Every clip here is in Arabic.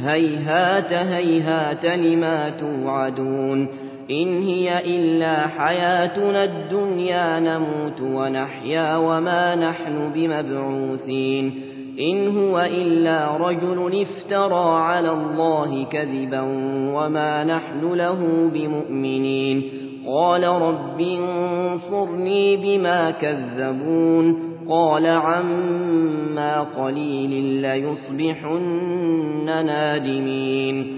هيهات هيهات لما توعدون إن هي إلا حياتنا الدنيا نموت ونحيا وما نحن بمبعوثين إن هو إلا رجل افترى على الله كذبا وما نحن له بمؤمنين قال رب انصرني بما كذبون قال عما قليل ليصبحن نادمين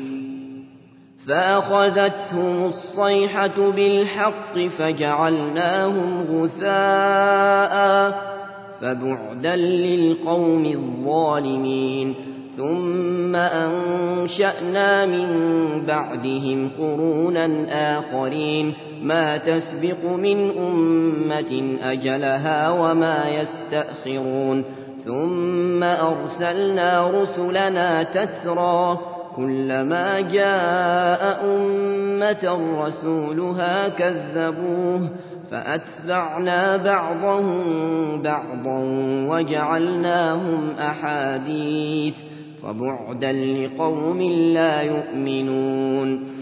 فأخذتهم الصيحة بالحق فجعلناهم غثاء فبعدا للقوم الظالمين ثم أنشأنا من بعدهم قرونا آخرين ما تسبق من أمة أجلها وما يستأخرون ثم أرسلنا رسلنا تترى كلما جاء أمة رسولها كذبوه فأتبعنا بعضهم بعضا وجعلناهم أحاديث فبعدا لقوم لا يؤمنون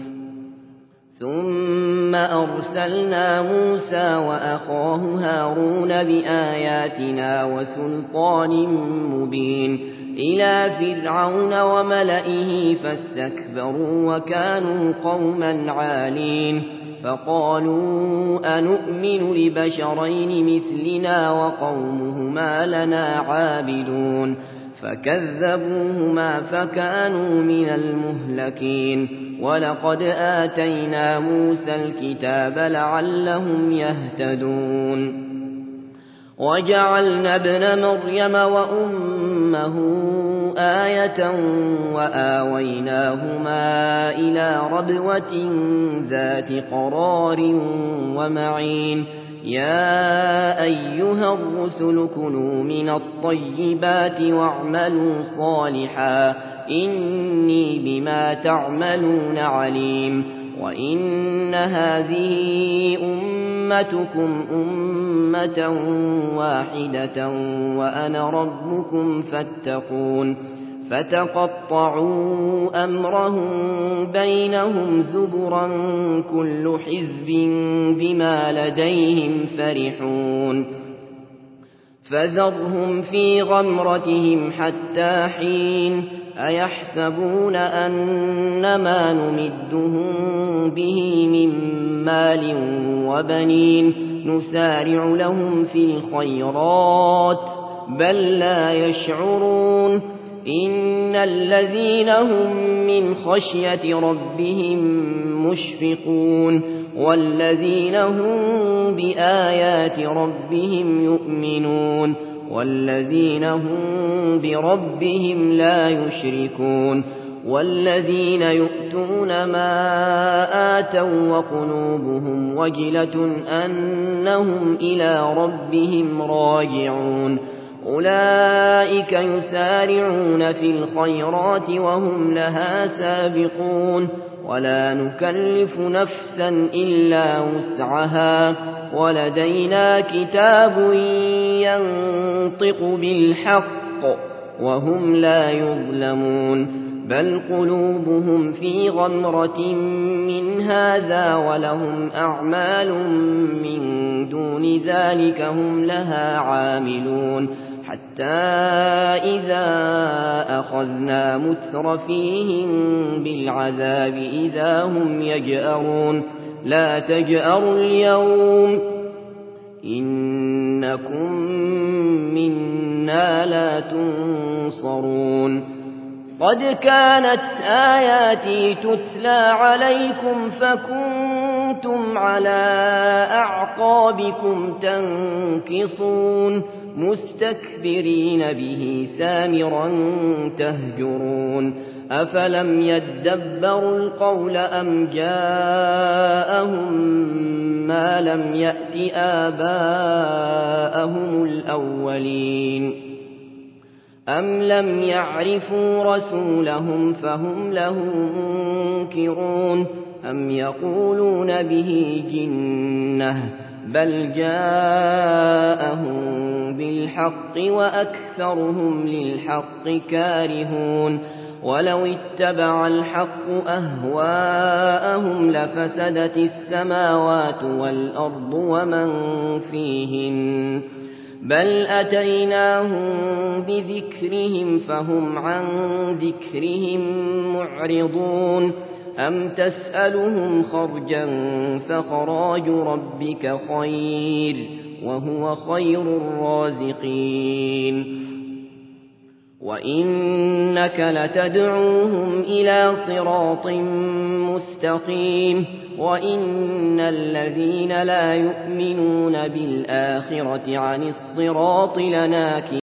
ثم أرسلنا موسى وأخاه هارون بآياتنا وسلطان مبين إلى فرعون وملئه فاستكبروا وكانوا قوما عالين فقالوا أنؤمن لبشرين مثلنا وقومهما لنا عابدون فكذبوهما فكانوا من المهلكين ولقد آتينا موسى الكتاب لعلهم يهتدون وجعلنا ابن مريم وأمه آية وآويناهما إلى ربوة ذات قرار ومعين يا أيها الرسل كلوا من الطيبات واعملوا صالحا إني بما تعملون عليم وإن هذه أمتكم أمة واحدة وأنا ربكم فاتقون فتقطعوا أمرهم بينهم زبرا كل حزب بما لديهم فرحون فذرهم في غمرتهم حتى حين أيحسبون أنما نمدهم به من مال وبنين نسارع لهم في الخيرات بل لا يشعرون إن الذين هم من خشية ربهم مشفقون والذين هم بآيات ربهم يؤمنون والذين هم بربهم لا يشركون والذين يؤتون ما آتوا وقلوبهم وجلة أنهم إلى ربهم راجعون أولئك يسارعون في الخيرات وهم لها سابقون ولا نكلف نفسا إلا وسعها ولدينا كتاب ينطق بالحق وهم لا يظلمون بل قلوبهم في غمرة من هذا ولهم أعمال من دون ذلك هم لها عاملون حتى إذا أخذنا مترفيهم بالعذاب إذا هم يجأرون لا تجأروا اليوم إنكم منا لا تنصرون قد كانت آياتي تتلى عليكم فكنتم على أعقابكم تنكصون مستكبرين به سامرا تهجرون أفلم يدبروا القول أم جاءهم ما لم يأت آباءهم الأولين أم لم يعرفوا رسولهم فهم له منكرون أم يقولون به جنة بل جاءهم بالحق وأكثرهم للحق كارهون ولو اتبع الحق أهواءهم لفسدت السماوات والأرض ومن فيهن بل أتيناهم بذكرهم فهم عن ذكرهم معرضون أم تسألهم خرجا فخراج ربك خير وهو خير الرازقين وإنك لتدعوهم إلى صراط مستقيم وإن الذين لا يؤمنون بالآخرة عن الصراط لناكبون